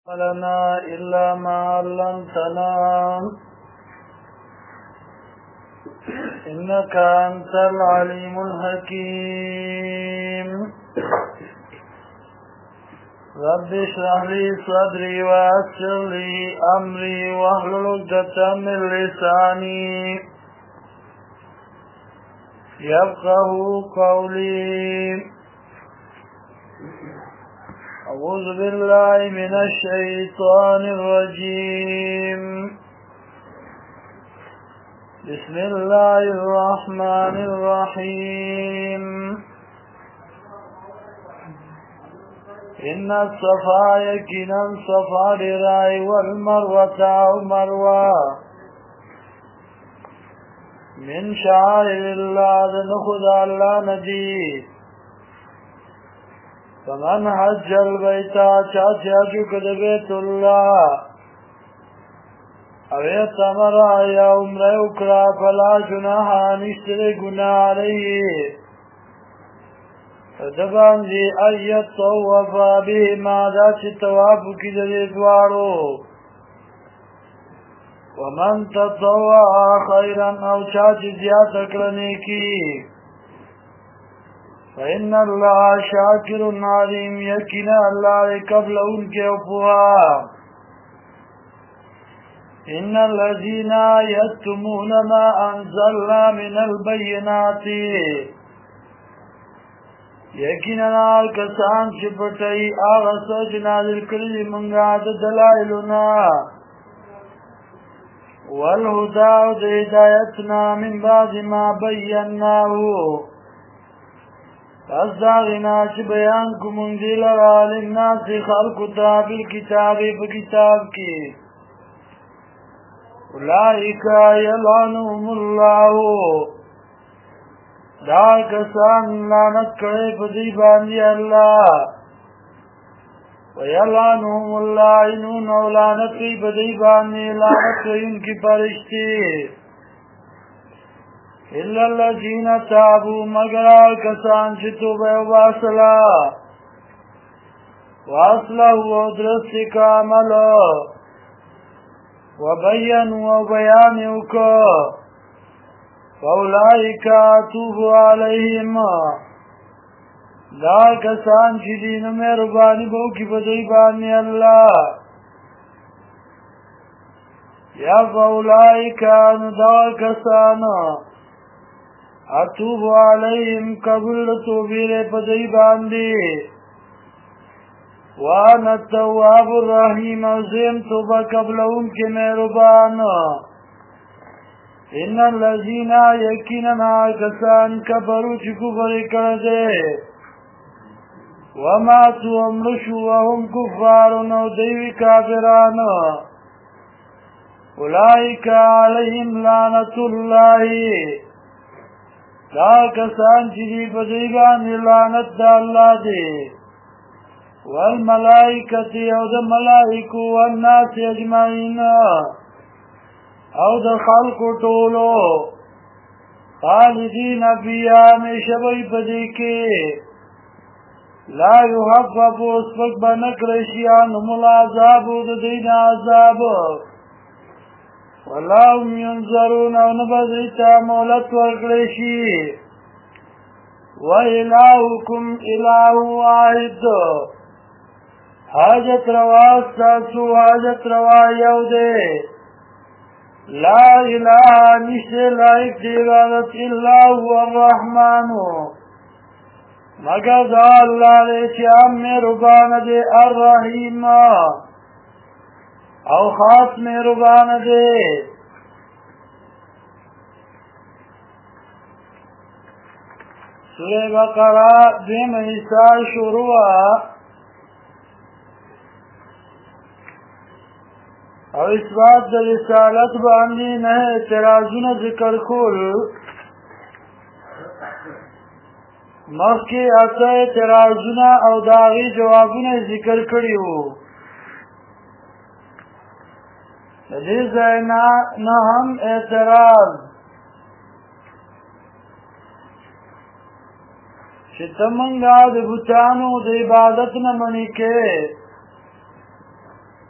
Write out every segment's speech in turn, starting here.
لنا إلا ما علمتنا إنك أنت العليم الحكيم رب اشرح لي صدري ويسر لي أمري واحلل عقدة من لساني يفقهوا قولي أعوذ بالله من الشيطان الرجيم بسم الله الرحمن الرحيم إن الصفا يقينا صفا لراي والمروة أو مروة من شعائر الله نخذ الله ندي فمن حج البيت چاچو کد بیت الله او یتمر یا عمره اکرا فلا جناح نشتر گناہ علیه فدبان دی ایت طوفا به مادا چی توافو کی دی دوارو ومن تطوع خیرا او چاچی زیاد اکرنے کی فإن الله شاكر عليم يقين الله قبل انك وفوا إن الذين يكتمون ما أنزلنا من البينات يقيننا الكسان شبتي آغسا جنازل كل من قاد دلائلنا والهدى هدايتنا من بعد ما بيناه پس داغنا چه بیان کو منزل را للناس خلق تا بالکتاب بکتاب کی اولئک یلعنهم الله دا کسان لعنت کرے پدی باندی اللہ ویلعنهم اللعنون اولانت کی پدی باندی لعنت ان کی پرشتی إلا الذين تابوا مگر کسان چې توبه وباسلا واصلحوا ودرست کامل وبينوا وبيان وکړه فاولئک اتوب علیهم دا کسان چې دین مهرباني وو کی په دوی باندې الله یا فاولئک دا کسان اتوب علیہم قبل توبیر پدئی باندی وانا التواب الرحیم عظیم توبہ قبل ان کے مہربان ان الذین یقیننا کسان کبرو چی کفر کردے وماتو امرشو وهم کفارون و دیوی کافران اولئک علیہم لعنت اللہ دا کسان چی دی پدیبان لعنت دا اللہ دی والملائکتی او دا ملائکو والناس اجمعین او دا خلق طولو خالدین فیہا ہمیشہ پدی کے لا یحفف اسفق بنکرشیانم العذاب دا دین عذاب واللهم ينظرون او نبذیتا مولت ورکلشی وإلهكم إله واحد حاجت روا استاسو حاجت روا یودے لا الہ نشتے لائق دیوانت الا هو الرحمن مگر دا اللہ لے چیام میں ربان دے الرحیم او خاص مہربان دے سورہ بقرہ دیم حصہ شروع او اس بات دا رسالت باندی نہ اعتراضون ذکر کل مخی اتا اعتراضون او داغی جوابون ذکر کریو حدیث نہ ہم اعتراض چې تمنګا د بوتانو د عبادت نه منې کې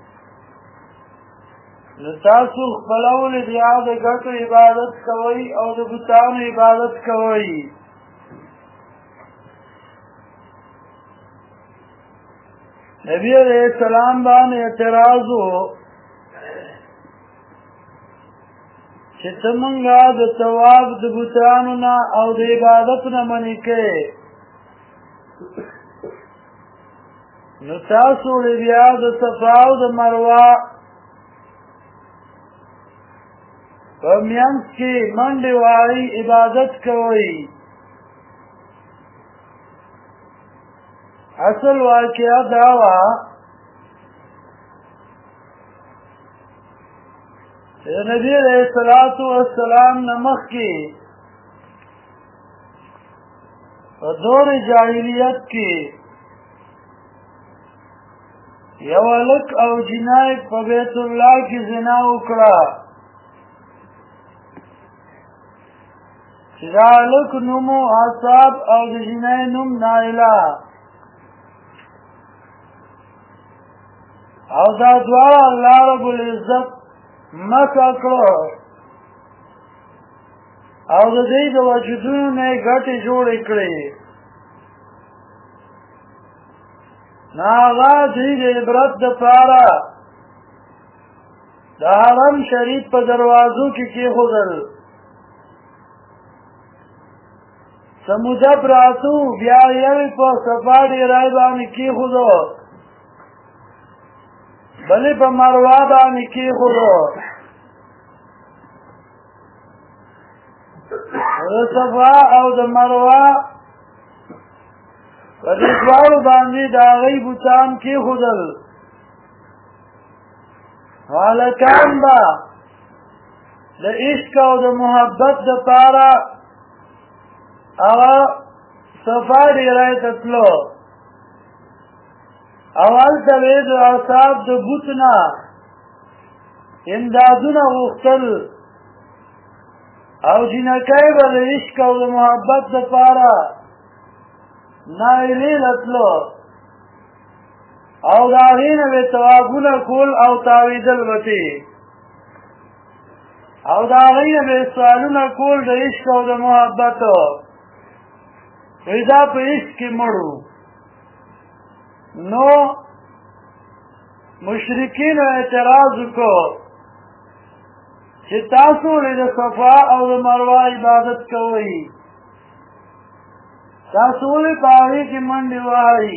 نو تاسو خپل ولې بیا د ګټو عبادت کوئ او د بتانو عبادت کوئ نبی علیہ السلام باندې اعتراض وو چې څنګه د ثواب د بتانو نه او د عبادت نه منې کوې نو تاسو بیا د صفا او د مروه په میانس کې منډې وهئ عبادت کوئ اصل واقعه دا وه چې د نبي علیه الصلاة والسلام نه مخکې په دور جاهلیت کې یو هلک او جنۍ په بیت الله کې زنا وکړه چې دا هلک نوم اصحاب او د جنۍ نوم نایله او دا دواړه الله رب العزت مسح کړو او د دې د وجودونو نه ګټې جوړې کړې نو هغه دې د عبرت دپاره د حرم شریف په دروازو کې کېښودل څه موده پراته بیا یې په صفا ډیرۍ باندې کېښودو بلې په مروه باندې کېښودو د صفا او د مروه په دې دواړو باندې د هغوی بوتان کېښودل هلکان به د عشق او د محبت دپاره هغه صفا ډیرۍ ته تلو او هلته به یې د اصحاب د بوت نه امدادونه غوښتل او جنکۍ به د عشق او د محبت دپاره نایلې له تلو او د هغې نه به طوافونه کول او تاویدل به او د هغې نه به سوالونه کول د عشق او د محبتو وایي دا په عشق کې مړو نو مشرکینو اعتراض وکړو چې تاسو ولې د صفا او د مروه عبادت کوئ تاسو ولې په هغې کې منډې وهئ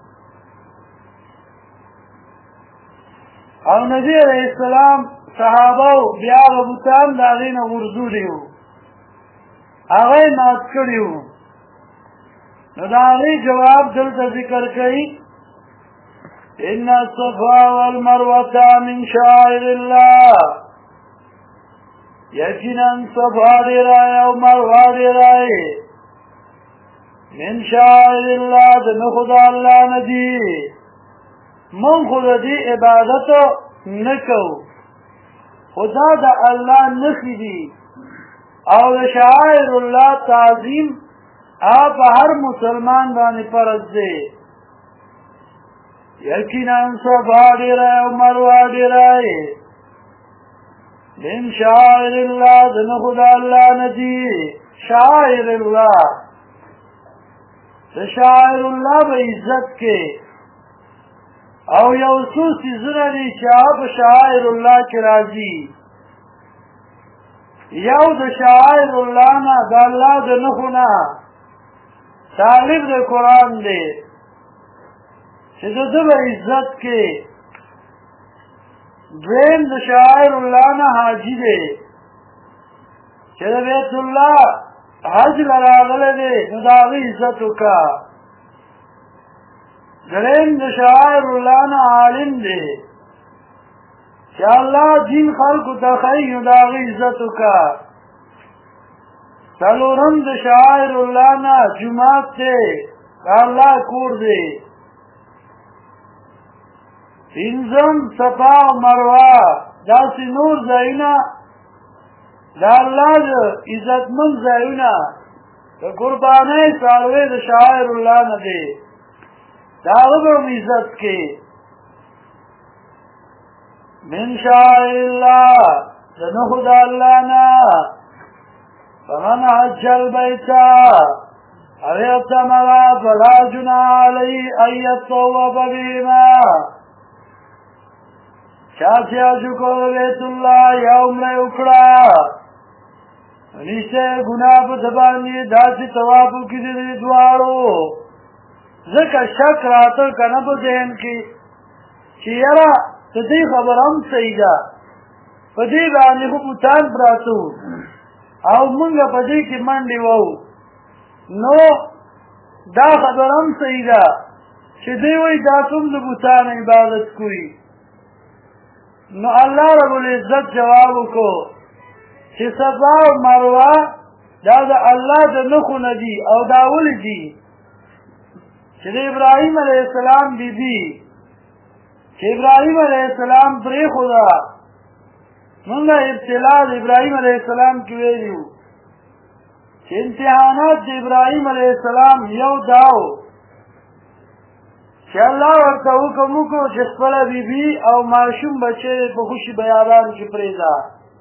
او نبي علیه السلام صحابه بیا هغه بوتان د هغې نه غورځولي وو هغه یې مات کړي وو نو د هغې جواب دلته ذکر کوي ان الصفا والمروة من شعائر الله یقینا صفا ډیرۍ او مروه ډیرۍ من شعائر الله د نښو د الله نه دي مونږ خو د دې عبادت نه کوو خو دا د الله نښې دي او د شعائر الله تعظیم هغه په هر مسلمان باندې فرض دی یقینا صفا ډیرۍ او مروه ډیرۍ من شعائر الله د نښو د الله نه دي شعائر الله د شعائر الله به عزت کې او یو څو څیزونه دي چې هغه په شعائر الله کې راځي یو د شعائر الله نه د الله د نښو نه طالب د قرآن دی چې د ده به عزت کې دویم د شعائر الله نه حاجي دی چې د بیت الله حج له راغلی دی نو د هغې عزت وکړه دریم د شعائر الله نه عالم دی چې الله دین خلکو ته ښایي نو د هغې عزت وکړه څلورم د شعائر الله نه جومات دی د الله کور دی پنځم صفا او مروه داسې نور ځایونه د الله د عزتمند ځایونه د قربانۍ څاروی د شعائر الله نه دی د هغه به هم عزت کې من شعائر الله دنخد اللهنا فمن حج البيت أو يعتمر فلا جناح عليه أن يطوف بهما چاچی حج کو بیت الله یا عمره وکړه نشته ګناه په دبانې داسې طواف وکړي دي دواړو ځکه شک راته کنه په ذهن کې چې یاره ته دې خبر هم صحیح ده په دې باندې خو بوتان پراته او مونږ په دې کې منډې وو نو دا خبر هم صحیح ده چې دوی وایي دا څوم د بوتان عبادت کوي نو الله رب العزت جواب وکړو چې صفا او مروه دا د الله د نښونه دي او دا ولې دي چې د ابراهیم علیه السلام بیبي چې ابراهیم علیه السلام پرېښوده مونږ ابتلا د ابراهیم علیه السلام کې ویلي وو چې امتحانات د ابراهیم علیه السلام یو داو چې الله ورته حکم وکړو چې خپله بیبي او ماشوم بچی په خوشي بیابان کې پرېږده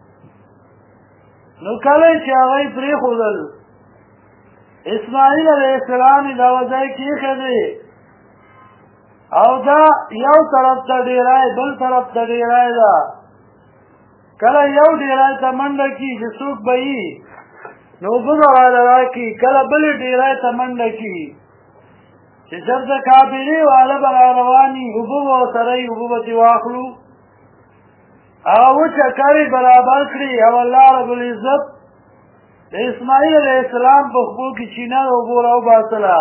نو کله چې هغه یې پرېښودل اسماعیل علیه السلام یې دغه ځای کې ایښی او دا یو طرف ته ډیری بل طرف ته ډیری ده کله یو ډیری ته منډه کي چې څوک به یي نو اوبه به راله راکړي کله بلې ډیری ته منډه کي چې چېرته کابلې واله به را روان وي اوبه به ورسره وي اوبه به ترې واخلو هغه وچه کرې برابر کړي او الله رب العزت د اسماعیل علیه السلام په خپو کې چینه د اوبو راوباسله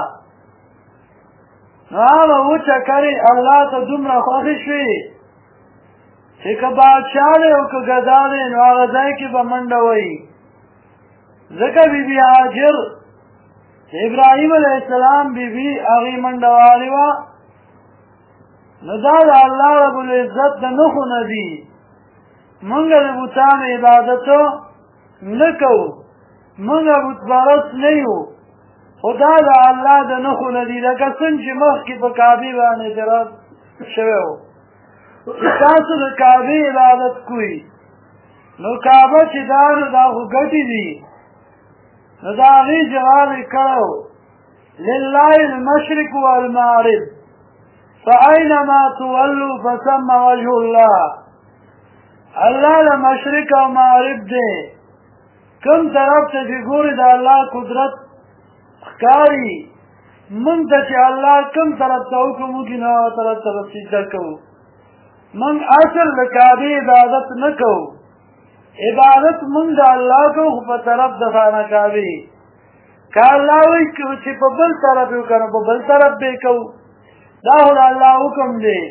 نو هغه وچه کرې الله ته دومره خوښې شوې چې که بادشاه دی او که ګدا دی نو هغه ځای کې به منډه وهي ځکه بیبي هاجر چې ابراهیم علیه السلام بیبي هغې منډه والې وه نو دا د الله رب العزت د نښونه دي مونږ د بوتانو عبادت نه کوو مونږ بتپرست نه یو خو دا د الله د نښونه دي لکه څنګه چې مخکې په کعبې باندې اعتراض شوی و چې تاسو د کعبې عبادت کوئ نو کعبه چې دا نو دا خو ګټې دي نو د هغې جواب یې کړی لله المشرق والمغرب فاینما تولوا فثم وجه الله الله له مشرق او مغرب دی کوم طرف ته چې ګورې د الله قدرت ښکاري موږ ته چې الله کوم طرف ته حکم وکړي نو هغه طرف ته به سجده کوو موږ اصل د کعبې عبادت نه کوو عبادت موږ د الله کوو خو په طرف د خانه کعبې که الله وایي چې په بل طرف یې وکړو په بل طرف به یې کوو دا خو د الله حکم دی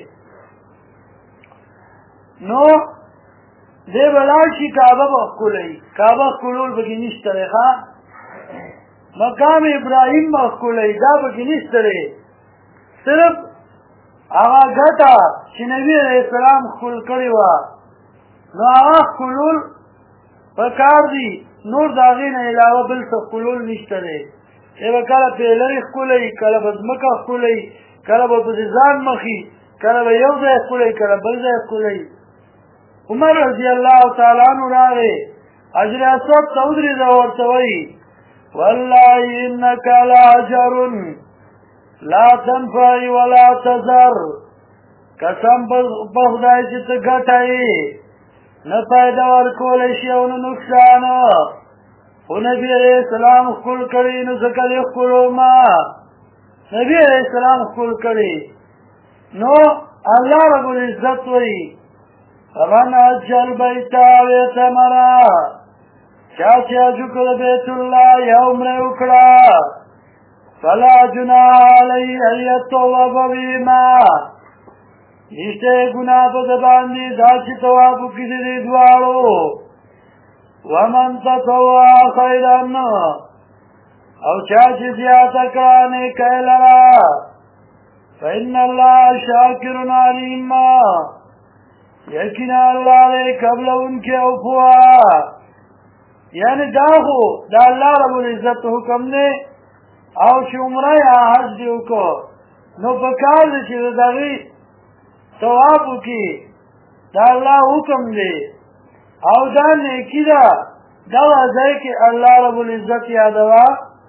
نو دی به لاړ شي کعبه به ښکلوي کعبه ښکلول پکې نشته دی ښه مقام ابراهیم به ښکلوي دا پکې نشته دی صرف هغه ګټه چې نبي علیه السلام ښکل کړې وه نو هغه ښکلول پکار دي نور د هغې نه علاوه بل څه ښکلول نشته دی دی به کله پیلرې ښکلوي کله به ځمکه ښکلوي کله به پسې ځان مخي کله به یو ځای ښکلوي کله بل ځای ښکلوي عمر رضی الله تعالی عنہ راغی حجر اسود ته ودرېده ورته وایي والله انک لحجر لا تنفع ولا تضر قسم په خدای چې ته ګټه یې نه فایده ورکولی شي او نه نقصان خو نبي علیه السلام ښکل کړي نو ځکه دې ښکلومه نبي علیه السلام ښکل کړي نو الله رب العزت وایي فمن حج البیت او اعتمر چا چې حج وکړ بیت الله یا عمره وکړه فلا جناح علیه ان یطوف بهما نشته ګناه په ده باندې دا چې طواف وکړي دي دواړو ومن تطوع خیرا او چا چې زیاته کړه نیکۍ لره فإن الله شاکر علیم یقینا الله دې قبلونکي او پوهه یعنی دا خو د الله رب العزت حکم دی او چې عمره یا حج دې وکړو نو پکار دی چې د هغې طواف وکړي دا الله حکم دی او دا نیکی ده دا ځای کې الله رب العزت یادوا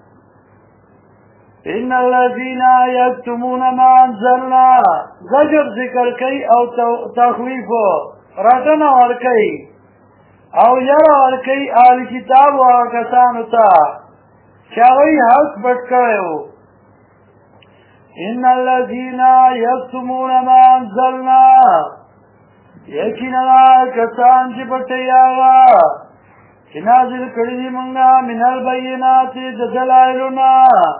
ان الذين يكتمون ما انزلنا زجر ذکر کوي او تخویف راتنه ور کوي او یاره ور کوي آل کتاب او کسانو ته چې هغوی حق پټ کړی و ان الذين يكتمون ما انزلنا یقینا کسان چې پټوي هغه چې نازل کړي دي موږ من البینات د دلایلنا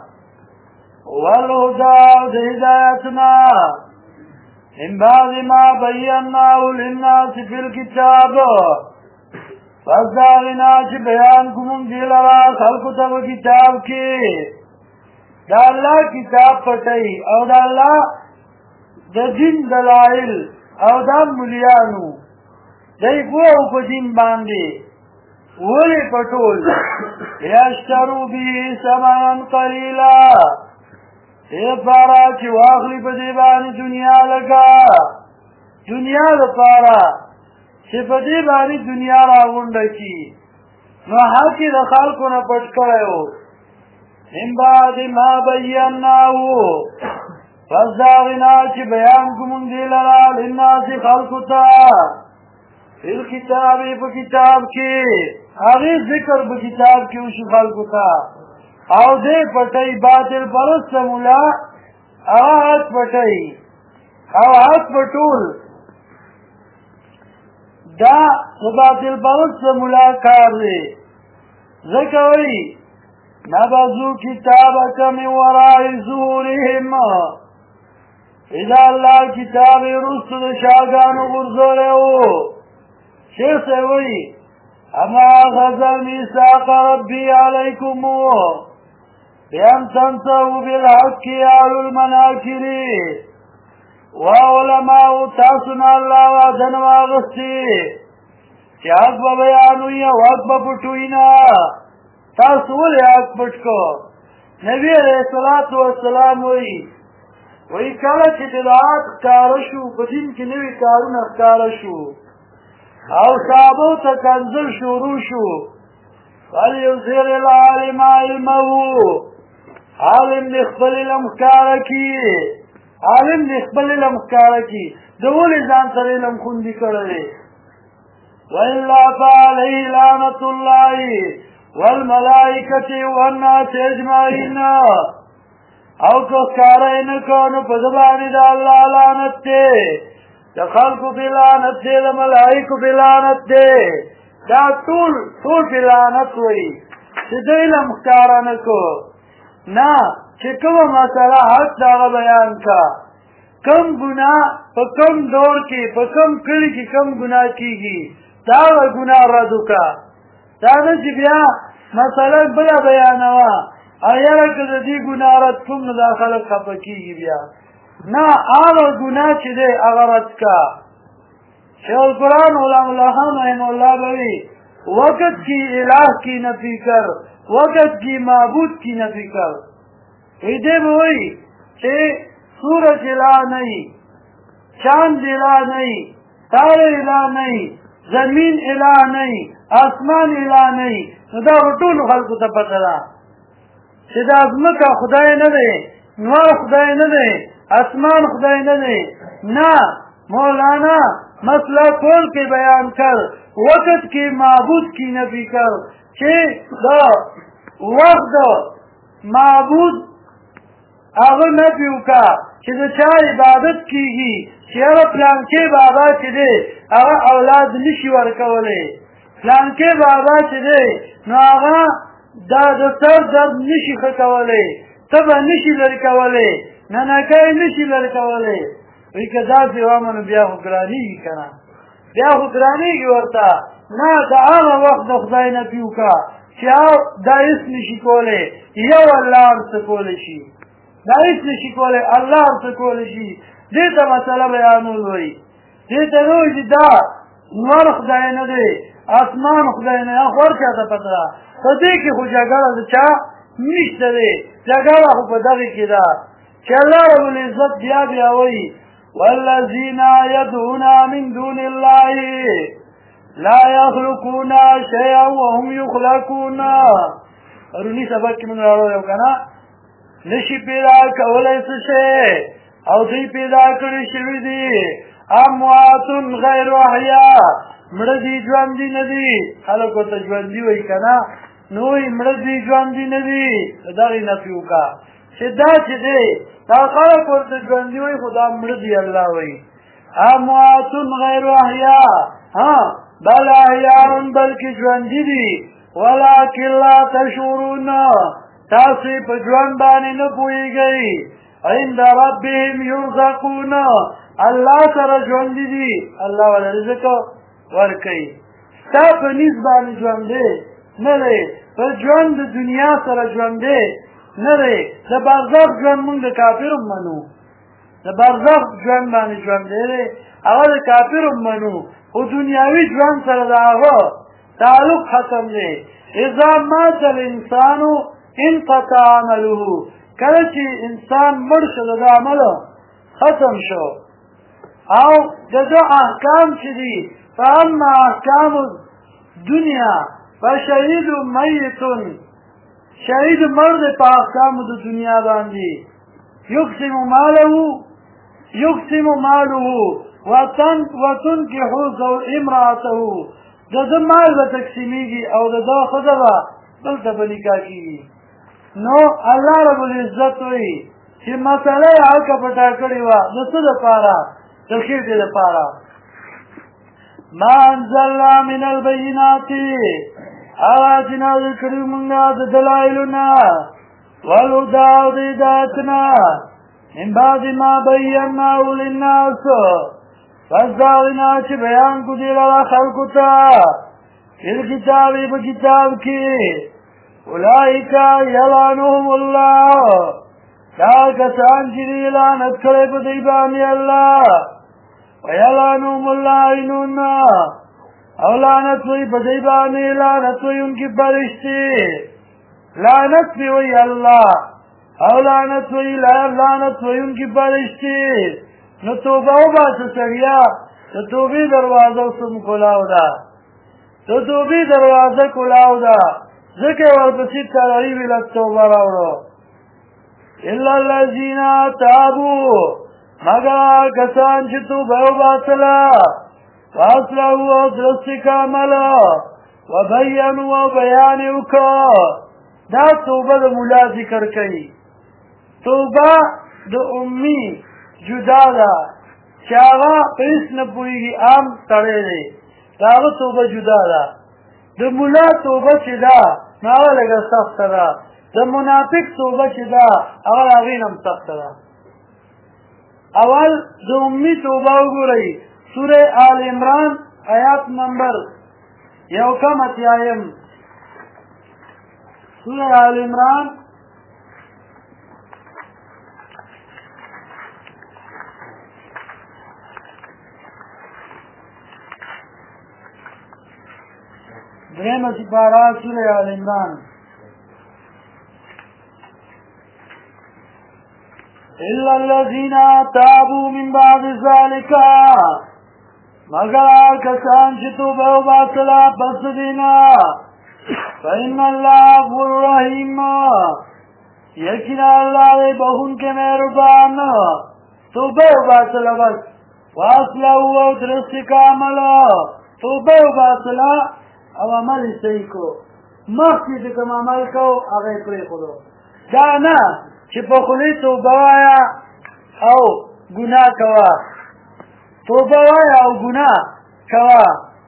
والهدى د هدایتنا من بعد ما بیناه للناس في الكتاب پس داغنا چې بیان کوم دی لرا خلقو ته کتاب کې دا الله کتاب پټوي او دا الله د دین دلایل او دا ملیانو دای ګو په دین باندې ولی پټول یاشترو به ثمنا قلیلا ای پارا چې واخلی په دې باندې دنیا لگا دنیا لپاره چې په دې باندې دنیا راغونډه کی نو حق د خلکو نه پټ کړو من بعد ما بیناه پس داغنا چې بیان کوم دی لرا للناس خلقو ته فی الکتاب په کتاب کې هغه ذکر په کتاب کې وشي خلقو ته او دې پټي باطل پرست مولا حق پټي او حق پټول دا باطل پرست مولا کار دی ذکروي نبذو کتابک من وراء ظهورهم اذا الله کتاب رسل شاگانو غرزوله ہو شیخ سے وہی اما غزل میثاق ربی علیکم بان تنتهوا بالحق يا اولو المناکر وعلماء تاسنا الله وعدن واغستی چی حق با بیانوی وقت با پٹوینا تاسو ولې حق پټ کو نبی علیہ الصلوۃ والسلام وی کله چې بدعات ښکاره شو په دین کې نوي کارونه ښکاره شو او صحابو ته کنځل شروع شو فلیظهر العالم علمه عالم دې خپل علم ښکاره کړي عالم دې خپل علم ښکاره کړي د ولې ځان سره علم خوندي کړی والا فعليه لعنة الله والملائکة والناس اجمعین او که ښکاره یې نه کړو نو په ده باندې د الله لعنت دی د خلکو پې لعنت دی د ملایکو پې لعنت دی دا ټول پې لعنت وایي چې ده علم ښکاره نه کړو نه چې کومه مسله حق د هغه بیان کا کم ګناه په کم دور کې په کم کلي کې کم ګناه کېږي دا هغه ګناه رد وکړه دا نه چې بیا مسله بله بیانوه او یاره که د دې ګناه رد کوم نو دا خلک خفه کېږي بیا نه هغه ګناه چې دی هغه رد کا شیخ القرآن غلام الله خان رحمه الله به وي وقت کی الہ کی نفی کر وقت کی معبود کی نفی کر دې به وایي چې سورج الہ نہیں چاند الہ نہیں تارے الہ نہیں زمین الہ نہیں آسمان الہ نہیں نو دا به ټولو خلکو ته پته ده چې دا ځمکه خدای نه دی نور خدای نه دی اسمان خدای نه دی نه مولانا مسئلہ کھول کے بیان کر وقت کی معبود کی نفی کر کہ دا وقت معبود هغه نفی وکا چې د چا عبادت کیږي چې هغه پلانکې بابا چې دی هغه اولاد نشي ورکولی پلانکې بابا چې دی نو هغه دا د سر درد نشي ښه کولی تبه نشي لرې کولی ننکۍ نشي لرې کولی وایي که داسې وامه نو بیا خو ګرانېږي که نه بیا خو ګرانېږي ورته نه د هغه وخت د خدای نفي وکړه چې دا هېڅ نشي کولی یو الله هر څه کولی شي دا هېڅ نشي کولی الله هر څه کولی شي دې ته مسله بیانول وایي دې ته نه وایي چې دا نور خدای نه دی اسمان خدای نه هغه خو هر چا ته پته ده په دې کې خو جګړه د چا نشته دی جګړه خو په دغې کې ده چې الله رب العزت بیا وایي والذين يدعون من دون الله لا يخلقون شيئا وهم يخلقون. ارونی سبق کې موږ راوړو کنه نشي پیدا کولای څه شي او دوی پیدا کړی شوی دي اموات غیر احیاء مړه دي ژوند دي نه دي خلکو ته ژوند دي وایي کنه نو یې مړه دي ژوند دي نه دي دغه نفي وکړه چې دا چې دی دا خلک ورته ژوند دي وایي خو دا مړه دي الله وایي اموات غیر احیاء ها بل احیاء بلکې ژوند دي ولکن لا تشعرون تاسو په ژوند باندې نه پوهیږئ عند ربهم يرزقون الله سره ژوند دي الله ول رزق ورکوي تا په نسبت ژوند دی نه دی په ژوند د دنیا سره ژوند دی نه دی د برزخ ژوند موږ د کافرو منو د برزخ ژوند باندې ژوند دی هغه د کافرو منو خو دنیاوي ژوند سره د هغه تعلق ختم دی اذا مات الانسان انقطع عمله کله چې انسان مړ شو د عمل ختم شو او دغه احکام چې دي فاما احکام الدنيا فشهید میت شهید مرد په احکام د دنیا باندې یقسم ماله وتنكح امراته دغه مال به تقسیمیږي او دغه خدای بل ته بنکاح کیږي نو الله رب العزت وی چې مسله حق پټا کړی و د څه لپاره د خیر دې لپاره ما انزلنا من البينات آیاتنا ذکر منگا دلائلنا والهدى والهدایتنا من بعد ما بیناه للناس فازداغنا چه بیان کو دیر اللہ خلقو تا فی الكتابی بکتاب کی اولئیکا یلانهم اللہ دا کسان چی لعنت کرے پا دیبانی اللہ ویلانهم اللعنون او لعنت وی پا دیبانی لعنت وی ان کی فرشتی لعنت وی اللہ او لعنت وی ان کی فرشتی نو توبه او باسه سریا تو توبی دروازه سم کلاو دا تو توبی دروازه کلاو دا ذکر ورپسی تراریب لکتوبه راوڑو الا اللذین تابو مگر کسان چه توبه او باسلا فاصلہو او درستی کاملا و بینو او بیانیو کا دا توبه دا مولا ذکر کئی توبه دا امی جدا دا چې هغه پیس نه پوهېږي عام سړی دی د هغه توبه جدا ده د ملا توبه چې ده نو هغه لږه سخته ده د منافق توبه چې ده هغه د هغې نه هم سخته ده اول د امي توبه وګورئ سوره آل عمران آیات نمبر 1 سوره آل عمران دریم سپارہ سورہ آل عمران الا الذین تابوا من بعد ذلك مگر کسان چې توبه وباسله پس دینا فإن الله غفور رحیم یقینا الله دی بخښونکی مهربان توبه وباسله بس واصلحوا او درست کامل توبه وباسله او عمل صحیح کو مخکې چې کوم عمل کو هغه پرېښودو دا نه چې په خولې توبه وایه او ګناه کوه توبه وایه او ګناه کوه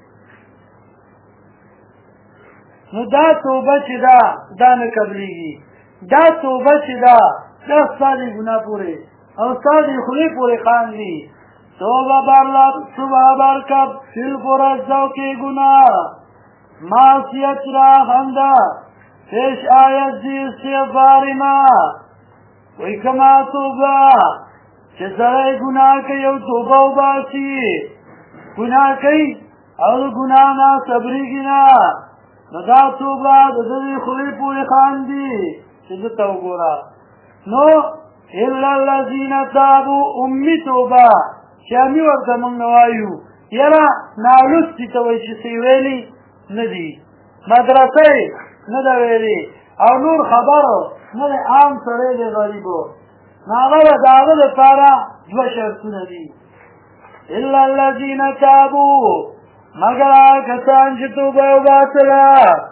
نو دا توبه چې ده دا نه قبلیږي دا توبه چې ده دا ستا د ګناه پورې او ستا د خولې پورې خاندي توبه برکب فی الفرزو کې ګناه معصیت را خنده پیش آید دی استغفار ما وی کما توبه چه سرائی گناه که یو توبه و باسی گناه که او گناه نا صبری گنا ندا توبه ددوی خوی پوری خاندی چه دتا و گورا نو الا الذين تابوا امي توبه شامي ورته مونږ وایو یاره نالوستي ته وایي چې ویلي نه دي مدرسې نه ده ویلي او نور خبرو نه دی عام سړی دی غریبو هغه د هغه دپاره دوه شرطونه دي الا الذین تابوا مگر هغه کسان چې توبه وباسله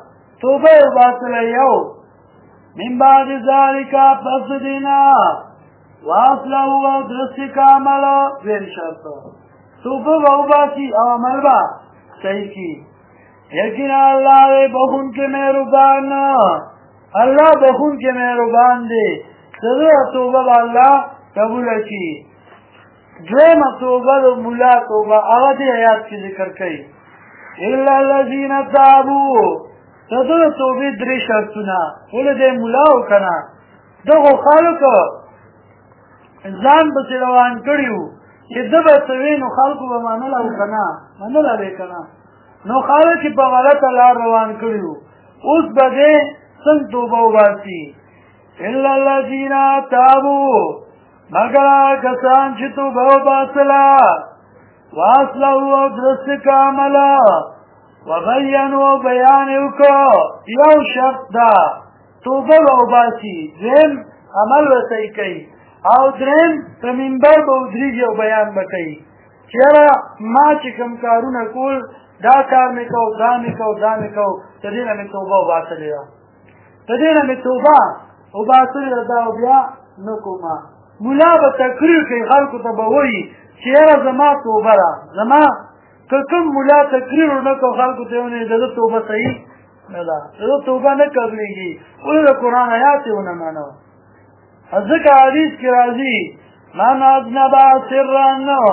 یو من بعد ذلك پس دینا واصلحوا او درست کامل دویم شرط توبه وباسي او عمل با صحیح کی یقینا الله بخون کے مہربان الله بخون کے مہربان دے صدر توبه الله قبول کی دویم توبه مولا توبه هغه دې آیات کې ذکر کړي الا الذين تابوا صدر توبه درې شرطونه ولې دې مولا وکنا دغه خلق ځان به روان کړیو چې دبه توینو خلقو به منل او کنا منل به کنا نو خلک په غلطه لار روان کړیو اوس به دې څنګه توبه وباسي الا الذين تابوا مگر کسان چې توبه وباسله واصلحوا درست کامله وبینوا بیان وکړو یو شرط دا توبه وباسي ځین عمل وسې کوي او دریم په منبر به ودرېږي او بیان به کوي چېرې ما چې کوم کارونه کول دا کار مې کو دا مې کو د دې نه مې توبه وباسلې ده د دې نه مې توبه وباسلې ده دا بیا نه کومه مولا به تقریر کوي خلکو ته به وایي چې یاره زما توبه ده زما که کوم مولا تقریر ونه کړو خلکو ته ونې د ده توبه صحیح نه ده د ده توبه نه قبلېږي ولې د قرآن آیات یې ونه منو ځکه حدیث کې راځي من اذنب سرا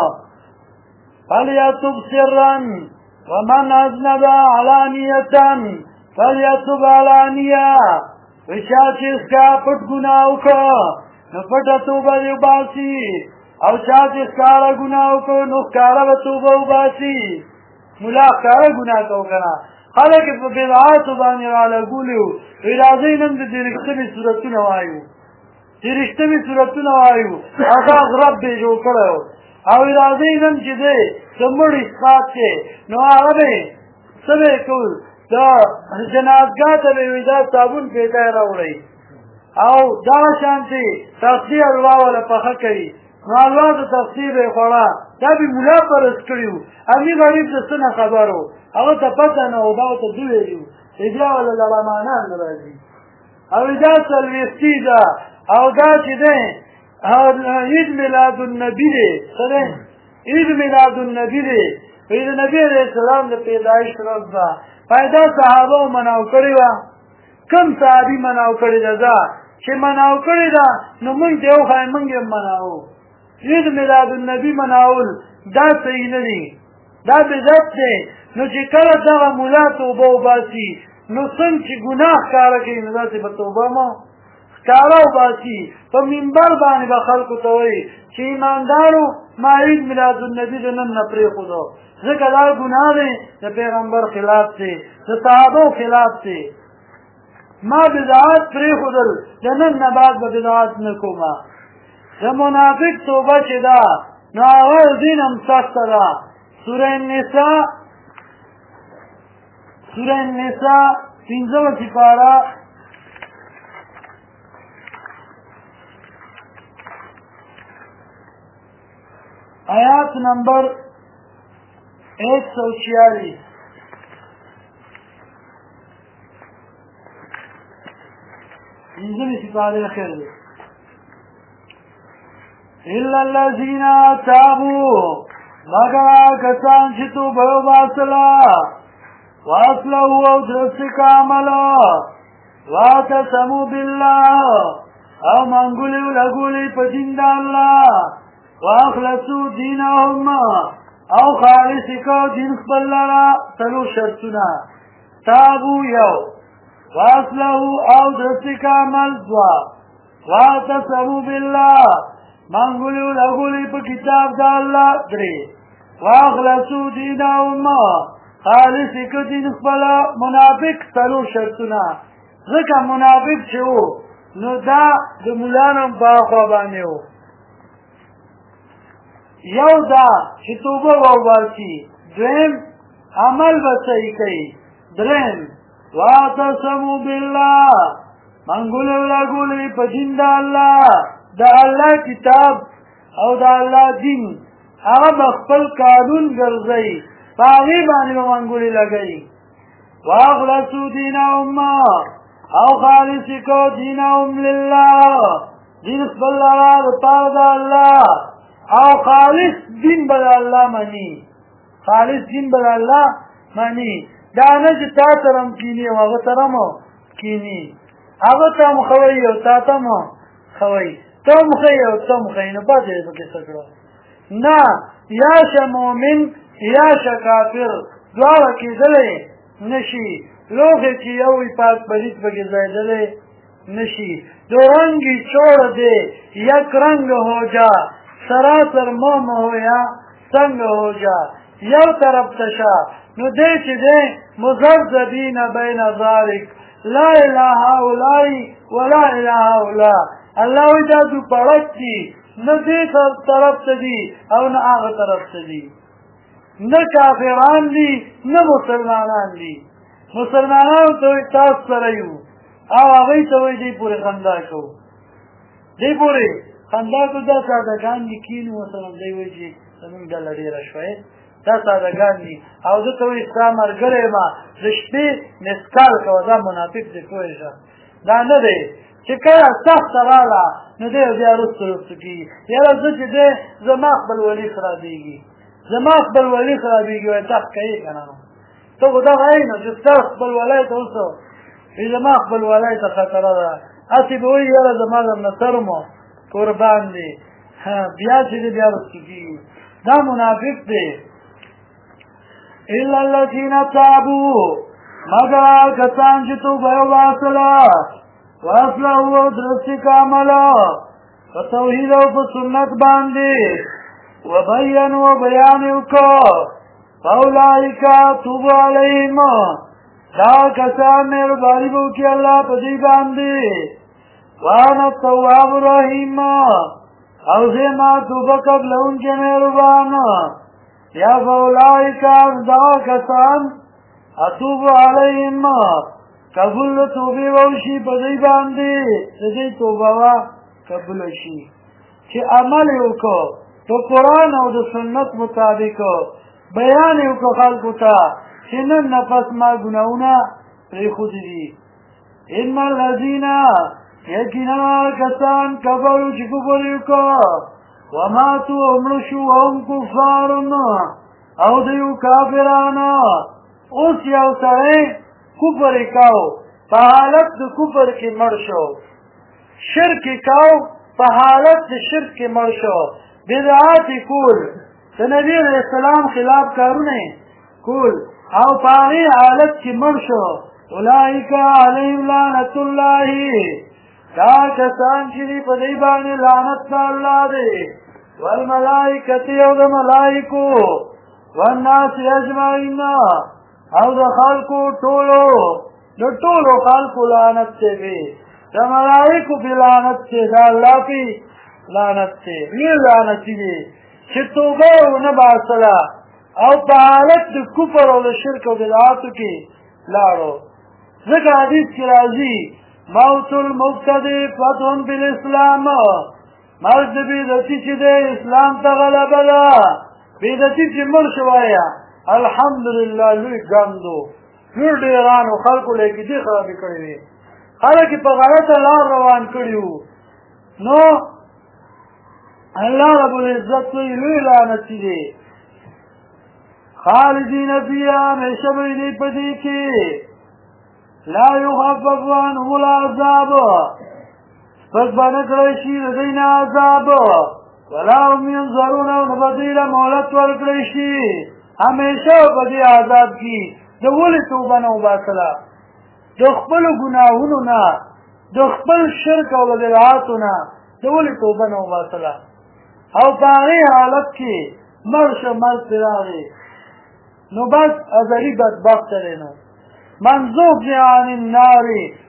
فلیتوب سرا ومن اذنب علانیة فلیتوب علانیه وچا چې سکا پټ ګناه وکړه نو پټه توبه دې وباسي او چا چې ښکاره ګناه وکړو نو ښکاره به توبه وباسي ملا ښکاره ګناه کوو که نه خلک یې په بدعاتو باندې رالګولي وو وایي راځئ نن د دې رښتمې صورتونه وایو چې رښتمې صورتونه وایو هغه غرب به یې جوړ کړی و او راځئ نن چې دی د مړي اسقاط دی نو هغه به یې څه به یې کول د جنازګاه ته به یې وایي دا صابون پیدا یې راوړئ او دغه شانتې تفسیر حلوا والا پخه کوي نو حلوا د تفسیر یې خوړه دا به ملا پرست کړي وو امي غریب د څه نه خبر و هغه ته پته نه و دا ورته دوی ویلي وو بیا والا لړمانان راځي او دا څلوېښتي ده او دا چې دی عید میلاد النبي دی څه دی عید میلاد النبي دی وایي د نبي علیه السلام د پیدایش ورځ ده پیدا صحابه مناو کړې وه کم صحابي مناو کړې ده دا چې مناو کړې ده نو موږ ته وښایه موږ یې مناو عید میلاد النبي مناول دا صحیح نه دی دا بدعت دی نو چې کله دغه ملا توبه وباسي نو څنګه چې ګناه ښکاره کوي نو داسې به توبه مو ښکاره وباسي په منبر باندې به خلکو ته وایي چې ایماندارو ما عید میلاد النبي د نن نه پرېښودو ځکه دا ګناه دی د پیغمبر خلاف دی د صحابو خلاف دی ما بدعات پرېښودل د نن نه بعد به بدعات نه کومه د منافق توبه چې ده نو هغه دین هم سخته ده سوره النساء 15 سپاره آیات نمبر 146 15 سپاره خیر دی الا الذين تابوا مگر کسان چې توبه وباسله واصلحوا او درست کامله واعتصموا بالله او منګولې ولګولې په دین د الله واخلصوا دینهم او خالص کو دین خپل لره څلور شرطونه تابو یو واصلحوا او درست کامل دوا واعتصموا بالله منګولې ولګولې په کتاب د الله درې واخلصوا دینهم خالص کو دین خپل منافق څلور شرطونه ځکه منافق چې وو نو دا د مولانو په خوا باندې و یو دا چې توبه وباسي دویم عمل به صحیح کوي دریم واعتصموا بالله منګول لګولې په دین د الله د الله کتاب او د الله دین هغه خپل قانون ګرځي په هغې باندې به منګولې لګوي واخلصوا دینهم او خالص کو دینهم لله دین خپل لپاره دپاره د الله او خالص دین به د الله مني خالص دین به د الله مني دا نه چې تا سره هم کیني او هغه سره هم کیني هغه ته هم خوئ او تا ته هم خوئ ته هم ښئ او ته هم ښئ نو پاتې دی پکې څه کړه نه یا شه مؤمن یا شه کافر دواړه کېدلی نشي لوښی چې یو وي پاک پلیت پکې ځایدلی نشي دو رنگی چھوڑ دے یک رنگ ہو جا سراسر موم ہو یا سنگ ہو جا یو طرف تشا نو دے چی دے مزرزبین بین ذالک لا الہ اولائی ولا الہ اولا اللہ ویدہ دو پڑک دی نو دے طرف تدی او نا آغ طرف تدی نہ کافران دی نہ مسلمانان دی مسلمانان تو تاس سریو او هغوی ته وایي دی پورې خندا کوو دی پورې خندا کوو دا سادهګان دي کینو مثلا دی وایي چې زموږ ډله ډېره شوې دا سادهګان دي او زه ته وایي ستا ملګری یم د شپې مسکال کوه دا منافق دی پوه شه دا نه دی چې کله سخته راغله نو دی بیا رستو رستو کېږي یاره زه چې دی زما خپل ولي خرابېږي زما خپل ولي خرابېږي وایي تخت کوې که نه نو ته خو دغه یې نو چې ستا خپل ولی ته اوس زما خپل ولای ته خطره ده هسې به وایي یاره زما درنه سر مو قربان دی بیا چې دی بیا رستو کېږي دا منافق دی الا الذین تابوا مگر هغه کسان چې توبه یې وباسله واصلحوا او درستي کامله په توحید او په سنت باندې وبینوا بیان یې وکړه فاولئک توب علیهم دا کسان مهرباني به وکړي الله په دې باندې وانا التواب الرحیم او زه ما توبه قبلونکی مهربان یا فاولئک دا کسان اتوب علیهم قبول توبې وشي په دې باندې د دې توبه وا قبول شي چې عمل وکړو په قرآن او د سنت مطابق بیان وکړو خلکو ته چې نن نفس ما ګناهونه پرېښودي دي ان الذین یقینا کسان کفروا چې کفر یې وکړه وماتوا او مړه شو وهم کفار او دوی کافران اوس یو سړی کفر یې کاو په حالت د کفر کې مړ شو شرک یې کاو په حالت د شرک کې مړ شو بدعات یې کول د نبي علیه السلام خلاف کارونه کول او په هغې حالت کې مړ شو اولئک علیهم لعنت الله دا کسان چې دي په دې باندې لعنت د الله دی والملائکة او د ملائکو والناس اجمعین او د خلکو ټولو د ټولو خلکو لعنت دی د ملائکو پې لعنت دی د الله پې لعنت دی ډېر لعنتي دی چې توبه ونه باسله او په حالت د کفر او د شرک او بدعاتو کې لاړو ځکه حدیث کې راځي موت المبتدع فتح بالاسلام مرګ د بدعتي چې دی اسلام ته غلبه ده بدعتي چې مړ شو وایه الحمدلله لوی ګندو ډېر ډېرانو خلکو له کیدې خرابې کړې وې خلک یې په غلطه لار روان کړي وو نو الله رب العزت وایي لوی لعنتي دی خالدین فیها همیشه به وي په دې کې لا یخفف عنهم العذاب سپک به نه کړی شي د دوی نه عذاب ولا هم ینظرون او نه به دوی له مهلت ورکړی شي همیشه په دې عذاب کې د ولې توبه نه وباسله د خپلو ګناهونو نه د خپل شرک او بدعاتو نه د ولې توبه نه وباسله او په هغې حالت کې مړ شه مرګ پرې راغی نو بس ازلی بدبخت دی نو منذوب عن النار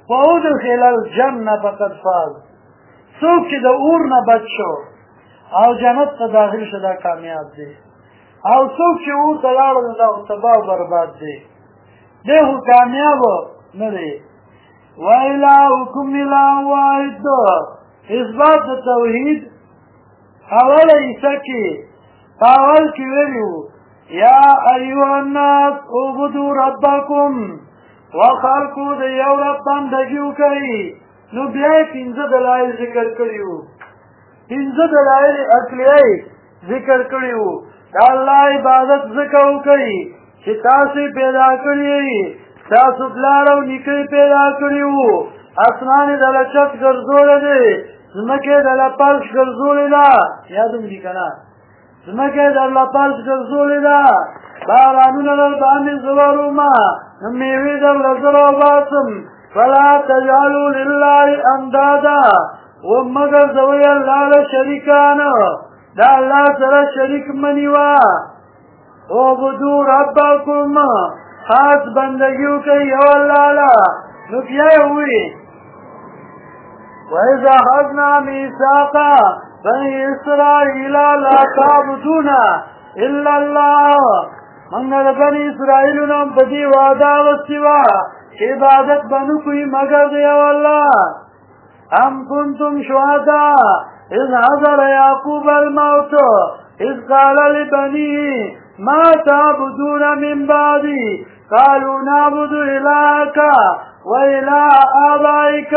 وادخل الجنه فقد فاز. څوک چې د اور نه بچ شو او جنت ته داخل شو دا کامیاب دی، او څوک چې اور ته لاړ نو دا تباه او برباد دی، دی خو کامیاب نه دی. وإلهكم إله واحد، اثبات د توحید. اوله عیسی کې اول کې ویلو یا ایها الناس اعبدوا ربکم، وخلقو د یو رب بندګي وکړئ. نو بیا یې پنځه دلایل ذکر کړي وو، پنځه دلایل عقلیه ذکر کړي وو. د الله عبادت ځکه وکړئ چې تاسو پیدا کړي، تاسو پلار او نیکه پیدا کړي وو، اسمان یې دله چت ګرځولی دی، ځمکه یې دله فرش ګرځولې ده، یاد هم دي که نه، ځمکه یې دله فرش ګرځولې ده، بارانونه در باندې زه ورومه، میوې درله زه راوباسم. فلا تجعلوا لله اندادا، ومه ګرځوئ الله له شریکانه، د الله سره شریک مه نیوه. اعبدوا ربکم، خاص بندګي وکړئ یو الله له. نو بیا یې ووایي وَإِذَا أَخَذْنَا مِيثَاقَ بَنِي إِسْرَائِيلَ لَا تَعْبُدُونَ إِلَّا اللَّهَ، موږ د بني اسرائیلو نه په دې وعده اخیستې وه چې عبادت به نه کوي مګر د یو الله. أَمْ كُنتُمْ شُهَدَاءَ إِذْ حَضَرَ يَعْقُوبَ الْمَوْتُ إِذْ قَالَ لِبَنِيهِ مَا تَعْبُدُونَ مِنْ بَعْدِي قَالُوا نَعْبُدُ إِلَهَكَ وَإِلَهَ آبَائِكَ.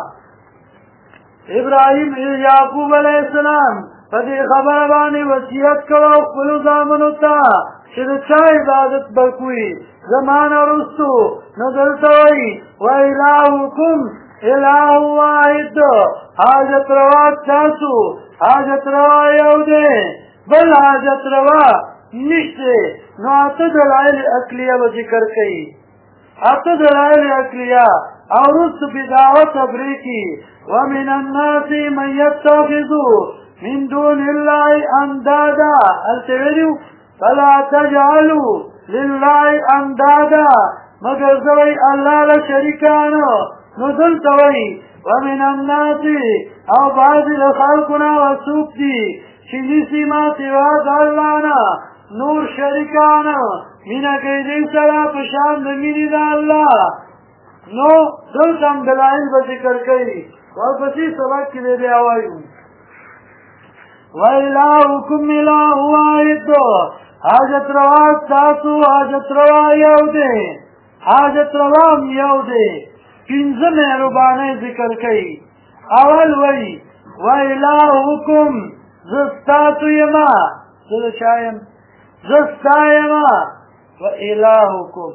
ابراهیم یعقوب علیہ السلام په دې خبره باندې وصیت کړو خپلو زامنو ته چې د چا عبادت به کوي زمانه وروستو. نو دلته وایي وإلهکم اله واحد، حاجت روا تاسو حاجت روا یو دی، بل حاجت روا نشته. نو اته دلایل عقلیه به ذکر کوي، اته دلایل عقلیه او رسو بدعوت تبریکی. ومن الناس من يتخذ من دون الله اندادا، التویلو فلا تجعلوا لله اندادا، مگر زوی اللہ لشریکانو. نو دلتا وی ومن الناس او بعض لخلقنا وسوق دی چیزی ما سوا دالانا نور شریکانو مینا قیدی سرا پشان دمینی دا اللہ. نو دلتا ہم دلائل بذکر کئی ورپسی سبق کی بے آوائیو وَإِلَهُكُمْ إِلَهُ وَاحِدٌ، حاجت روا تاسو حاجت روا یو دی، حاجت روام یو دی. پنځه مهربانۍ ذکر کوي. اول وی وَإِلَهُكُمْ، زه ستاسو یما، زه د چا یم؟ زه ستا یما. وَإِلَهُكُمْ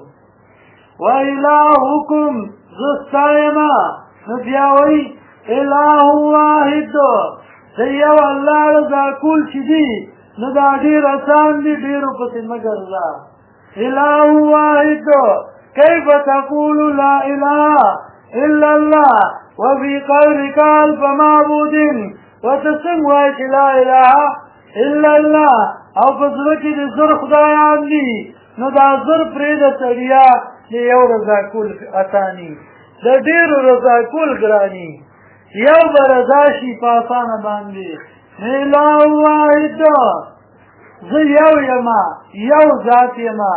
وَإِلَهُكُمْ، زه ستا یما. نو بیا وی اله واحد، د یو الله رضا کول چې دي نو دا ډېر اسان دي، ډېرو پسې مه ګرځه. اله واحد، کیف تقول لا اله الا الله وفي قولك الف معبود، وتسم وایي چې لا اله الا الله او په زړه کې د زر خدایان دي، نو دا زر پرېږده سړیا، د یو رضا کول اساني، د ډېرو رضا کول ګراني. یو به رضا شي په اسانه باندې. اله واحد، زه یو یما، یو ذات یما،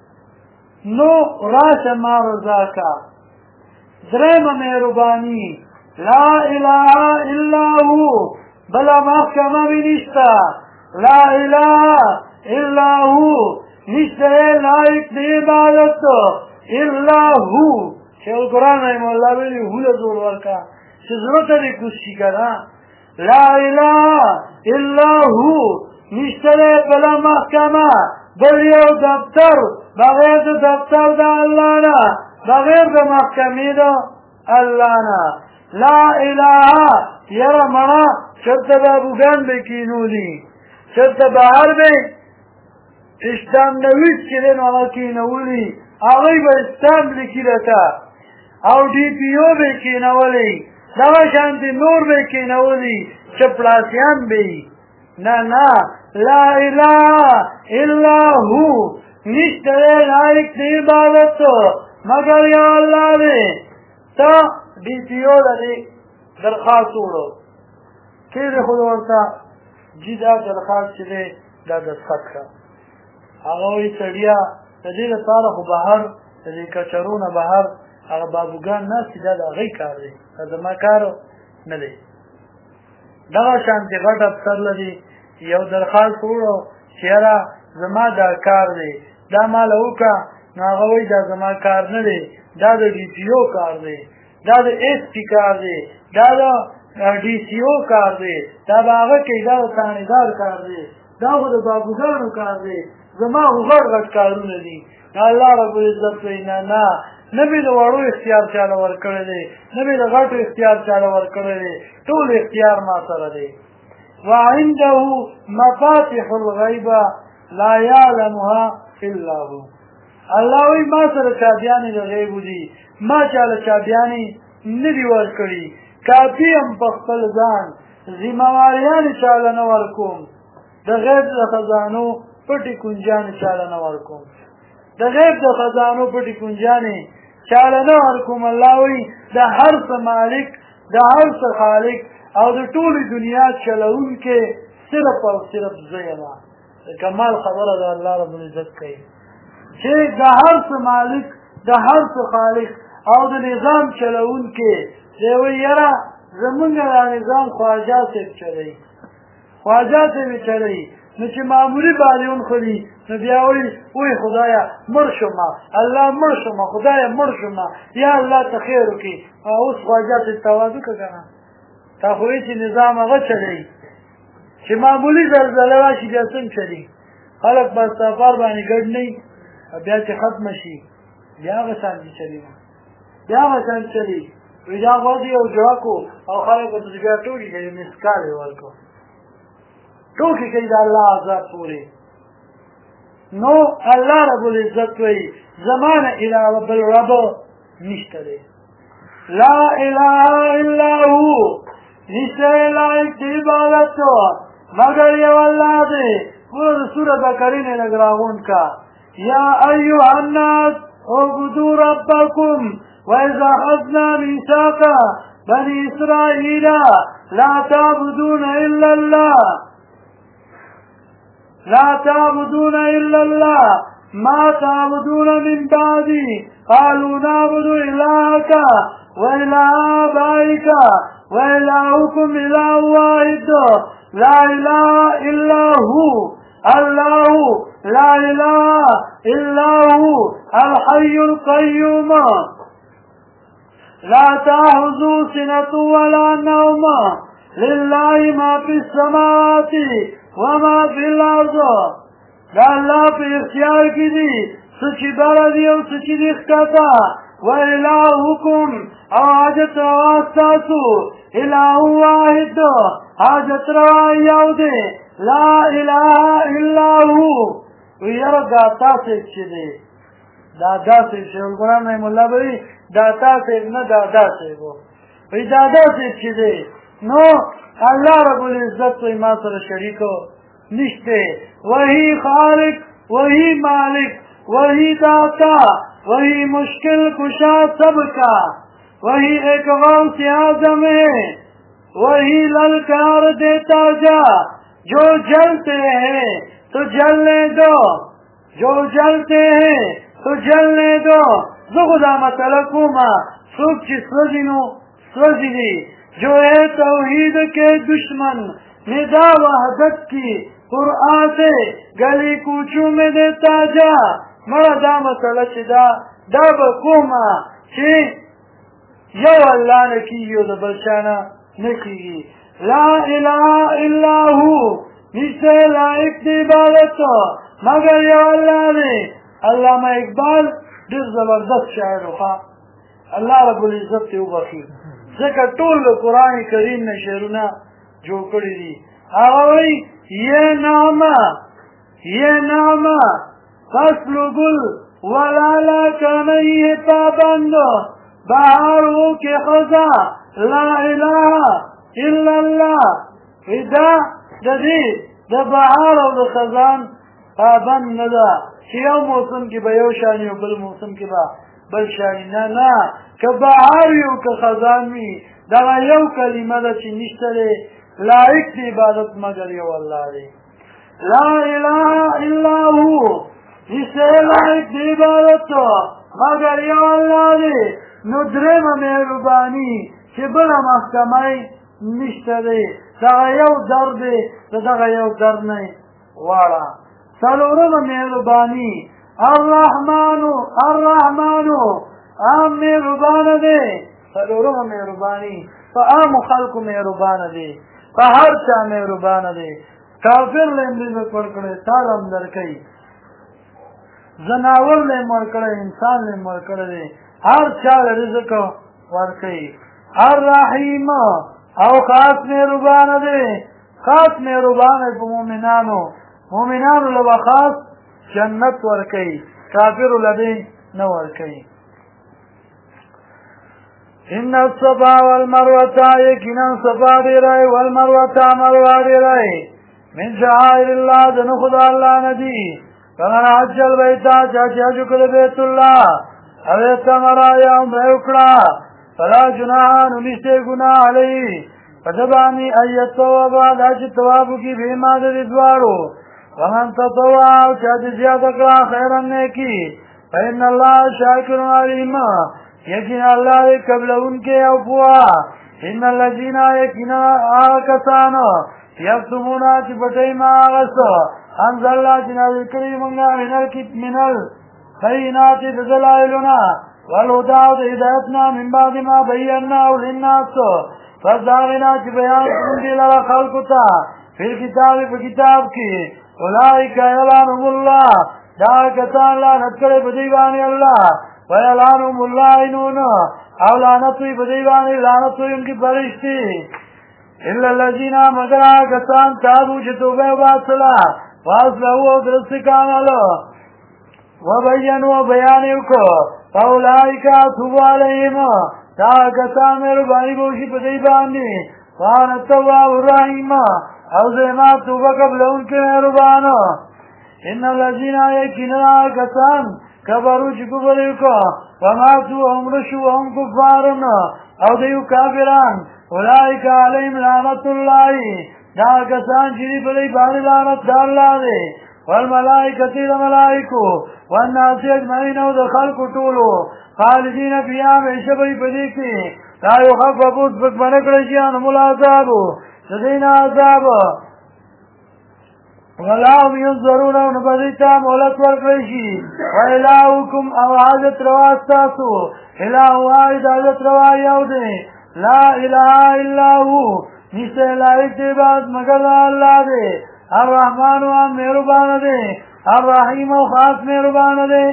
نو راشه ما رضا کا. درېمه مهرباني لا اله الا هو، بله محکمه مې نشته. لا اله الا هو، نشته لایق د عبادت الا هو. شیخ القرآن رحمه الله ویلي هو له زور ورکه چې زړه ته دې کوز شي که نه. لا اله الا هو، نشته دی بله محکمه، بل یو دفتر بغیر د دفتر د الله نه، بغیر د محکمې د الله نه. لا اله یره مړه چېرته به ابوګان به کېنولي، چېرته بهر به اشتامنویس چې دی نو هغه کېنولي، هغوی به اسټامپ لیکي راته، او ډي پي او به یې کېنولی، دغه شانتې نور به یې کېنولي، چپړاسیان به یي. نه نه، لا اله الا هو، نشته دی لایق د عبادت مگر یو الله دی. ته ډي پي او لري درخواست وړو کې د خو ورته جی دا درخواست چې دی دا دستخط کړه هغه وایي سړیا د دې لپاره خو بهر د دې کچرونه بهر هغه بابوګان ناستي دا د هغوی کار دی دا زما کار نه دی دغه شانتې غټ افسر لري یو درخواست وړو چې یاره زما دا کار دی دا ماله وکړه نو هغه وایي دا زما کار نه دی دا د ډي پي او کار دی دا د ایس پي کار دی دا د ډي سی او کار دی دا به هغه کوي دا د ثانیدار کار دی دا خو د بابوګانو کار دی زما خو غټ غټ کارونه دي الله رب العزت وایي نه نه نه مې د وړو اختیار چاله ورکړی دی نه مې د غټو اختیار چاله ورکړی دی ټول اختیار ما سره دی وعنده مفاتح الغیب لا یعلمها الا هو الله وایي ما سره چابیانې د غیبو دي ما چاله چابیانې نه دي ورکړي کافي هم په خپل ځان ذمهواریانې چاله نه ورکوم د غیب د خزانو پټې کنجانې چاله نه ورکوم د غیب د خزانو پټې کنجانې چاله نه ورکوم الله وایي د هر څه مالک د هر څه خالق او د ټولې دنیا چلوونکی صرف او صرف زه یم د کمال خبره د الله رب العزت کوي چې د هر څه مالک د هر څه خالق او د نظام چلوونکی دی وایي یاره زمونږ دا نظام خواجه صاحب چلوي خواجه صاحب چلوي نو چې معمولي بالون خوري نو بیا وایي وای خدایه مړ شومه الله مړ شومه خدایه مړ شومه یا الله ته خیر وکړي اوس خواجه صاحب تواضع که که نه تا خو چې نظام هغه چلوي چې معمولي زلزله راشي بیا څنګه چلي خلک په سفر باندې ګډ نه بیا چې ختمه شي بیا هغه شانتې چلي بیا هغه شانتې چلي وایي دا غوږ یو جواکو او خلک ورته بیا ټوکې کوي مسکال یې ورکړو ټوکې کوي د الله عذاب پورې نو الله رب العزت وایي زما نه علاوه بل رب نشته دی لا اله الا هو نشته لایق د عبادت مگر یو الله دی ګوره د سوره بقرې نه لږ راغونډ کا یا ایها الناس اعبدوا ربکم وإذا أخذنا ميثاق بني إسرائيل لا تعبدون إلا الله ما تعبدون من بعدي قالوا نعبد إلهك وإله آبائك وإلهكم إله واحد لا إله إلا هو الله لا إله إلا هو الحي القيوم لا تأخذه سنة ولا نوم لله ما في السماوات وما في الأرض دا الله په اختیار کې دي څه چې بره دي او څه چې دي ښکته وإلهكم او حاجت روا ستاسو إله واحد حاجت روا یو دی لا إله إلا هو ویره دا تاسې چې دی دا داسې چې القرآن رحم الله به وي دا تاسې نه دا داسې وو وایي دا داسې چې دی نو الله رب العزت وایي ما سره شریکو نشته وہی خالق وہی مالک وہی داتا وہی مشکل کشا سب کا وہی ایک غوث اعظم ہے وہی للکار دیتا جا جو جلتے ہیں تو جلنے دو جو جلتے ہیں تو جلنے دو زو خدا مطلقوما سوک چی سوزنو سوزنی جو ہے توحید کے دشمن ندا وحدت کی قرآن سے گلی کوچوں میں دیتا جا مرا دا مسئلہ چی دا بکوما چی یو اللہ نکیگی و دا بلشانا نکیگی لا الہ الا ہو نشتے لائق دی عبادتو مگر یو اللہ نے علامہ اقبال دیر زبردست شاعر خواه اللہ رب العزت تیو بخیر ذکر طول قرآن کریم نے شعرنا جو کری دی آغاوی یہ نامہ فصل گل ولالا کا نہیں ہے پابند بہار ہو کے خزاں لا الہ الا اللہ دا جدید دا بہار او دا خزان پابند ندا چی یو موسم کی با یو شانی و بل موسم کی با بل شای نه که بهار وي او که خزان وي دغه یو کلمه ده چې نشته دی لایق د عبادت مګر یو الله دی لا اله الا هو نشته لایق د عبادت مګر یو الله دی نو درېمه مهرباني چې بله محکمه نشته دی دغه یو در دی د دغه یو در نه واړه څلورمه مهرباني الرحمنو عام مهربانه دی څلورمه مهرباني په عامو خلکو مهربانه دی په هر چا مهربانه دی کافر له رزق ورکړی تاله هم درکوي زناور له یې ورکړی انسان له یې ورکړی دی هر چا له رزق ورکوي الرحیم او خاص مهربانه دی خاص مهربانه په مؤمنانو له به خاص جنت ورکوي کافرو له دې نه ورکوي ان الصفا والمروه یقینا صفا دی رای والمروه مروه دی رای من شعائر الله د خدا الله ندی فمن حج البيت حج کړه بیت الله او تمرا یا عمره وکړه فلا جناح نشته ګناه علی فدبانی ایتوب دا چې تواب کی به ما د دوارو ومن تطوع چاہتے زیادہ کرا خیرن نیکی فإن اللہ شاکر علیم یقین اللہ قبل ان کے افوا ان الذین یقین آکسانو یفتمونا چی پٹئی ما آغسو انزل اللہ چی نازل کری منگا منل بینات دلائلنا والہداو ہدایتنا من بعد ما بیناو للناس فرداغنا چی بیان سنگی لگا خلقتا فی الكتاب کتاب کی اولئک یلعنهم الله دا کسان لعنت کړي په دی باندې الله ویلعنهم اللائنون او لعنت وي په دی باندې لعنت ویونکي فرشتي الا الذين مگر کسان تابو چې توبه واسله واصلحوا درست کاملو وبینوا بیان وکړو اولئک اتوب علیهم دا کسان مهرباني وشي په دی باندې وانا التواب الرحیم او زیما توبه قبل ان کے مہربانو ان الذین یقینا کسان کبروا چې کفر کو وماتوا هم رشوا هم کفارن او دیو کافران اولئک علیهم لعنت الله دا کسان چې په دې باندې لعنت الله دی والملائکه الملائکه والناس اجمعین او د خلق ټولو خالدین فیها همیشه په دې کې لا یخفف بکمنکړي چې ان ملازاب سدین عذاب ولا هم ينظرون نبذيتا مولت ورکړي وإلهكم او حاجت روا تاسو اله واحد حاجت روا یو دی لا اله الا هو نشته لایق دی باز مگر الله دی الرحمن او مهربان دی الرحیم او خاص مهربان دی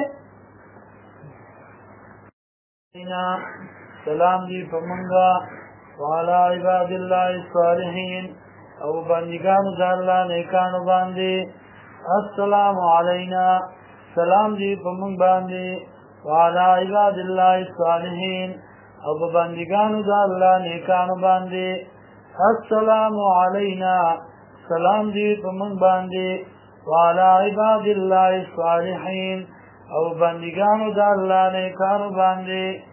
سلام دی پمنګا وعلى عباد الله الصالحين او بندگانو د الله نیکانو باندې السلام علینا سلام دی پمنګ باندې وعلى عباد الله الصالحين او بندگانو د الله نیکانو باندې السلام علینا سلام دی پمنګ باندې وعلى عباد الله الصالحين او بندگانو د الله نیکانو باندې